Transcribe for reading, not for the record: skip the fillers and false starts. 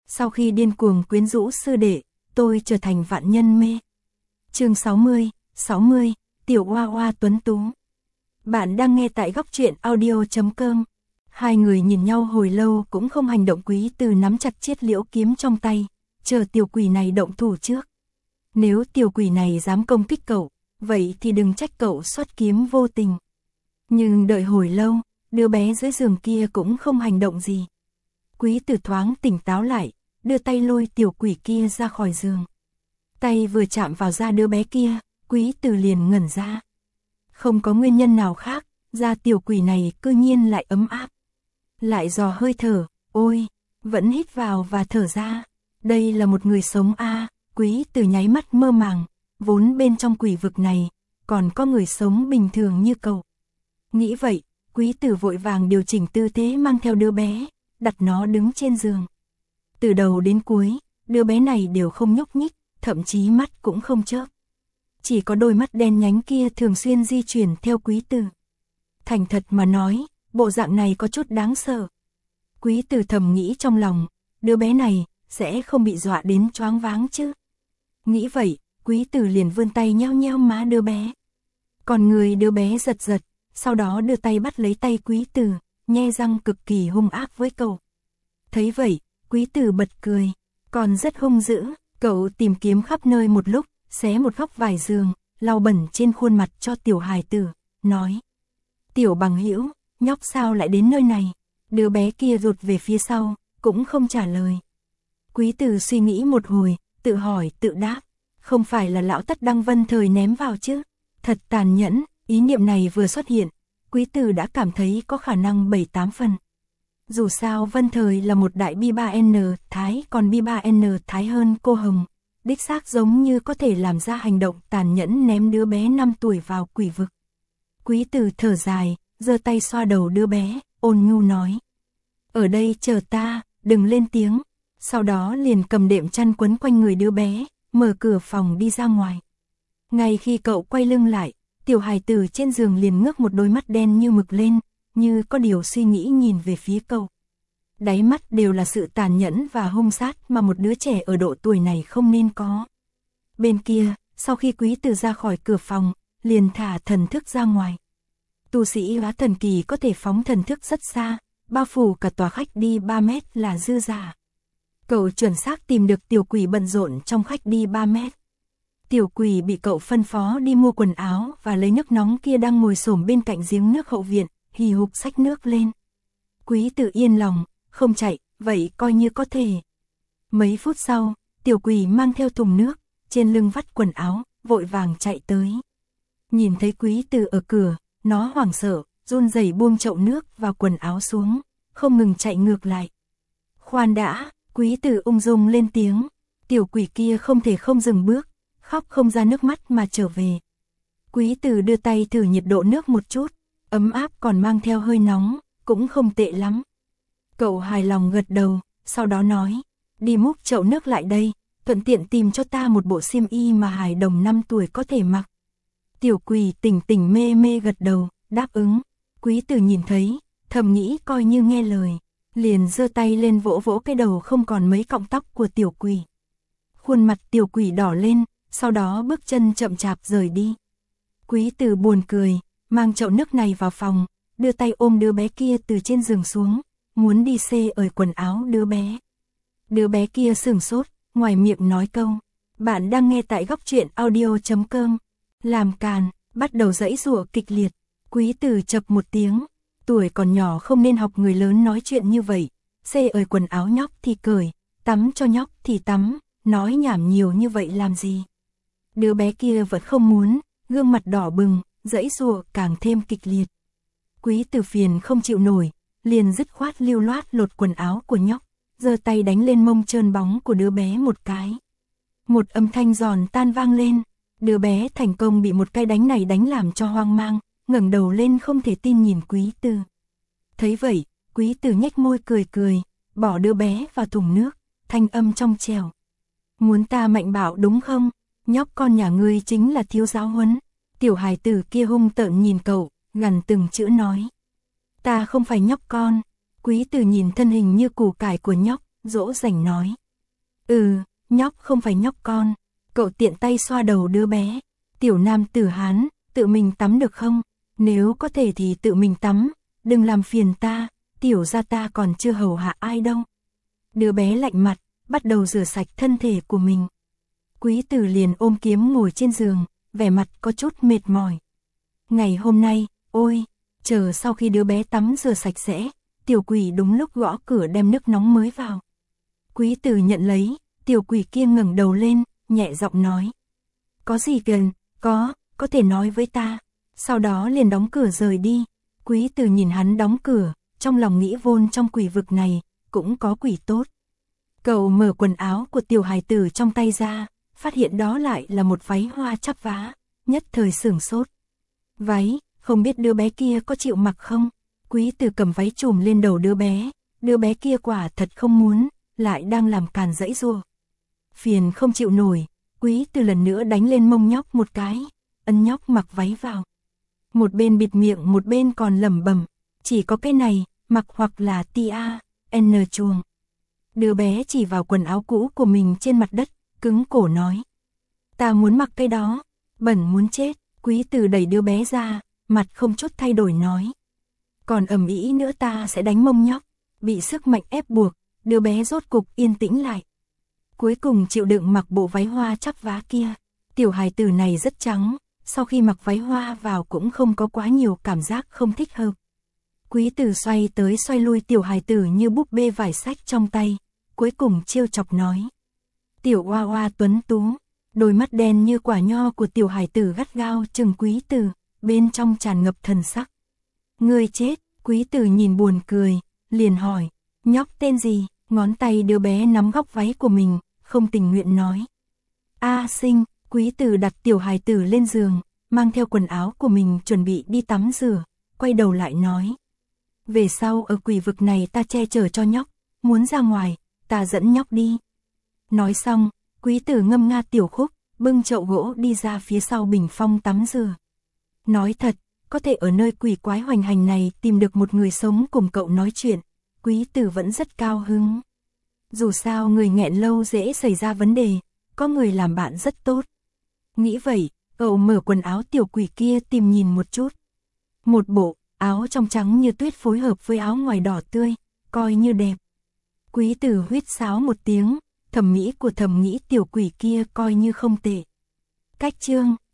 Sau khi điên cuồng quyến rũ sư đệ, tôi trở thành vạn nhân mê. Chương 60, Tiểu Oa Oa tuấn tú. Bạn đang nghe tại góc truyện audio.com. Hai người nhìn nhau hồi lâu cũng không hành động. Quý Từ nắm chặt chiết liễu kiếm trong tay, chờ tiểu quỷ này động thủ trước. Nếu tiểu quỷ này dám công kích cậu, vậy thì đừng trách cậu xuất kiếm vô tình. Nhưng đợi hồi lâu, đứa bé dưới giường kia cũng không hành động gì. Quý Từ thoáng tỉnh táo lại, đưa tay lôi tiểu quỷ kia ra khỏi giường. Tay vừa chạm vào da đứa bé kia, Quý Từ liền ngẩn ra. Không có nguyên nhân nào khác, da tiểu quỷ này cư nhiên lại ấm áp. Lại dò hơi thở, ôi, vẫn hít vào và thở ra. Đây là một người sống a. Quý Từ nháy mắt mơ màng, vốn bên trong quỷ vực này, còn có người sống bình thường như cậu. Nghĩ vậy, Quý Từ vội vàng điều chỉnh tư thế mang theo đứa bé, đặt nó đứng trên giường. Từ đầu đến cuối, đứa bé này đều không nhúc nhích, thậm chí mắt cũng không chớp. Chỉ có đôi mắt đen nhánh kia thường xuyên di chuyển theo Quý Từ. Thành thật mà nói, bộ dạng này có chút đáng sợ. Quý Từ thầm nghĩ trong lòng, đứa bé này sẽ không bị dọa đến choáng váng chứ. Nghĩ vậy, Quý Từ liền vươn tay nheo nheo má đứa bé. Còn người đứa bé giật giật, sau đó đưa tay bắt lấy tay Quý Từ, nhe răng cực kỳ hung ác với cậu. Thấy vậy, Quý Từ bật cười, còn rất hung dữ. Cậu tìm kiếm khắp nơi một lúc, xé một góc vải giường, lau bẩn trên khuôn mặt cho tiểu hài tử, nói: Tiểu bằng hữu, nhóc sao lại đến nơi này? Đứa bé kia rụt về phía sau, cũng không trả lời. Quý Từ suy nghĩ một hồi, tự hỏi tự đáp, không phải là lão Tất Đăng Vân Thời ném vào chứ? Thật tàn nhẫn. Ý niệm này vừa xuất hiện, Quý Từ đã cảm thấy có khả năng 7-8 phần. Dù sao Vân Thời là một đại bi-3N Thái, còn bi-3N Thái hơn cô Hồng. Đích xác giống như có thể làm ra hành động tàn nhẫn ném đứa bé 5 tuổi vào quỷ vực. Quý Từ thở dài, giơ tay xoa đầu đứa bé, ôn nhu nói: Ở đây chờ ta, đừng lên tiếng. Sau đó liền cầm đệm chăn quấn quanh người đứa bé, mở cửa phòng đi ra ngoài. Ngay khi cậu quay lưng lại, tiểu hài tử trên giường liền ngước một đôi mắt đen như mực lên, như có điều suy nghĩ nhìn về phía cậu. Đáy mắt đều là sự tàn nhẫn và hung sát mà một đứa trẻ ở độ tuổi này không nên có. Bên kia, sau khi Quý Từ ra khỏi cửa phòng, liền thả thần thức ra ngoài. Tu sĩ hóa thần kỳ có thể phóng thần thức rất xa, bao phủ cả tòa khách đi 3 mét là dư giả. Cậu chuẩn xác tìm được tiểu quỷ bận rộn trong khách đi 3 mét. Tiểu quỷ bị cậu phân phó đi mua quần áo và lấy nước nóng kia đang ngồi xổm bên cạnh giếng nước hậu viện, hì hục xách nước lên. Quý Từ yên lòng, không chạy, vậy coi như có thể. Mấy phút sau, tiểu quỷ mang theo thùng nước, trên lưng vắt quần áo, vội vàng chạy tới. Nhìn thấy Quý Từ ở cửa, nó hoảng sợ, run rẩy buông chậu nước và quần áo xuống, không ngừng chạy ngược lại. Khoan đã, Quý Từ ung dung lên tiếng. Tiểu quỷ kia không thể không dừng bước, khóc không ra nước mắt mà trở về. Quý Từ đưa tay thử nhiệt độ nước một chút, ấm áp còn mang theo hơi nóng, cũng không tệ lắm. Cậu hài lòng gật đầu, sau đó nói: Đi múc chậu nước lại đây, thuận tiện tìm cho ta một bộ xiêm y mà hài đồng 5 tuổi có thể mặc. Tiểu quỷ tỉnh tỉnh mê mê gật đầu, đáp ứng. Quý Từ nhìn thấy, thầm nghĩ coi như nghe lời, liền giơ tay lên vỗ vỗ cái đầu không còn mấy cọng tóc của tiểu quỷ. Khuôn mặt tiểu quỷ đỏ lên, sau đó bước chân chậm chạp rời đi. Quý Từ buồn cười, mang chậu nước này vào phòng, đưa tay ôm đứa bé kia từ trên giường xuống, muốn đi xê ởi quần áo đứa bé. Đứa bé kia sửng sốt, ngoài miệng nói câu: Bạn đang nghe tại góc truyện audio.com. Làm càn, bắt đầu giãy giụa kịch liệt. Quý Từ chập một tiếng, tuổi còn nhỏ không nên học người lớn nói chuyện như vậy. Xê ởi quần áo nhóc thì cởi, tắm cho nhóc thì tắm, nói nhảm nhiều như vậy làm gì. Đứa bé kia vẫn không muốn, gương mặt đỏ bừng, giãy giụa càng thêm kịch liệt. Quý Từ phiền không chịu nổi, liền dứt khoát lưu loát lột quần áo của nhóc, giơ tay đánh lên mông trơn bóng của đứa bé một cái. Một âm thanh giòn tan vang lên, đứa bé thành công bị một cái đánh này đánh làm cho hoang mang, ngẩng đầu lên không thể tin nhìn Quý Từ. Thấy vậy, Quý Từ nhếch môi cười cười, bỏ đứa bé vào thùng nước, thanh âm trong trẻo: Muốn ta mạnh bạo đúng không? Nhóc con nhà ngươi chính là thiếu giáo huấn. Tiểu hài tử kia hung tợn nhìn cậu, gằn từng chữ nói: Ta không phải nhóc con. Quý Từ nhìn thân hình như củ cải của nhóc, dỗ dành nói. Nhóc không phải nhóc con. Cậu tiện tay xoa đầu đứa bé. Tiểu nam tử Hán, tự mình tắm được không? Nếu có thể thì tự mình tắm, đừng làm phiền ta, tiểu gia ta còn chưa hầu hạ ai đâu. Đứa bé lạnh mặt, bắt đầu rửa sạch thân thể của mình. Quý tử liền ôm kiếm ngồi trên giường, vẻ mặt có chút mệt mỏi. Ngày hôm nay, ôi, chờ sau khi đứa bé tắm rửa sạch sẽ, tiểu quỷ đúng lúc gõ cửa đem nước nóng mới vào. Quý tử nhận lấy, tiểu quỷ kia ngẩng đầu lên, nhẹ giọng nói. Có gì cần, có thể nói với ta. Sau đó liền đóng cửa rời đi. Quý tử nhìn hắn đóng cửa, trong lòng nghĩ vốn trong quỷ vực này, cũng có quỷ tốt. Cậu mở quần áo của tiểu hài tử trong tay ra, phát hiện đó lại là một váy hoa chắp vá, nhất thời sửng sốt. Váy, không biết đứa bé kia có chịu mặc không? Quý tử cầm váy trùm lên đầu đứa bé kia quả thật không muốn, lại đang làm càn giãy giụa. Phiền không chịu nổi, quý tử lần nữa đánh lên mông nhóc một cái, ấn nhóc mặc váy vào. Một bên bịt miệng một bên còn lẩm bẩm, chỉ có cái này, mặc hoặc là tia, n chuồng. Đứa bé chỉ vào quần áo cũ của mình trên mặt đất, cứng cổ nói. Ta muốn mặc cái đó, bẩn muốn chết. Quý tử đẩy đứa bé ra, mặt không chút thay đổi nói. Còn ầm ĩ nữa ta sẽ đánh mông nhóc. Bị sức mạnh ép buộc, đứa bé rốt cục yên tĩnh lại. Cuối cùng chịu đựng mặc bộ váy hoa chắp vá kia. Tiểu hài tử này rất trắng, sau khi mặc váy hoa vào cũng không có quá nhiều cảm giác không thích hợp. Quý tử xoay tới xoay lui tiểu hài tử như búp bê vải sách trong tay, cuối cùng trêu chọc nói. Tiểu oa oa tuấn tú, đôi mắt đen như quả nho của tiểu hài tử gắt gao chừng quý tử, bên trong tràn ngập thần sắc. Ngươi chết, quý tử nhìn buồn cười, liền hỏi, nhóc tên gì? Ngón tay đứa bé nắm góc váy của mình, không tình nguyện nói. A Sinh. Quý tử đặt tiểu hài tử lên giường, mang theo quần áo của mình chuẩn bị đi tắm rửa, quay đầu lại nói. Về sau ở quỷ vực này ta che chở cho nhóc, muốn ra ngoài, ta dẫn nhóc đi. Nói xong, quý tử ngâm nga tiểu khúc, bưng chậu gỗ đi ra phía sau bình phong tắm rửa. Nói thật, có thể ở nơi quỷ quái hoành hành này tìm được một người sống cùng cậu nói chuyện, quý tử vẫn rất cao hứng. Dù sao người nghẹn lâu dễ xảy ra vấn đề, có người làm bạn rất tốt. Nghĩ vậy, cậu mở quần áo tiểu quỷ kia tìm nhìn một chút. Một bộ áo trong trắng như tuyết phối hợp với áo ngoài đỏ tươi, coi như đẹp. Quý tử huýt sáo một tiếng, thẩm mỹ của thẩm nghĩ tiểu quỷ kia coi như không tệ. Cách chương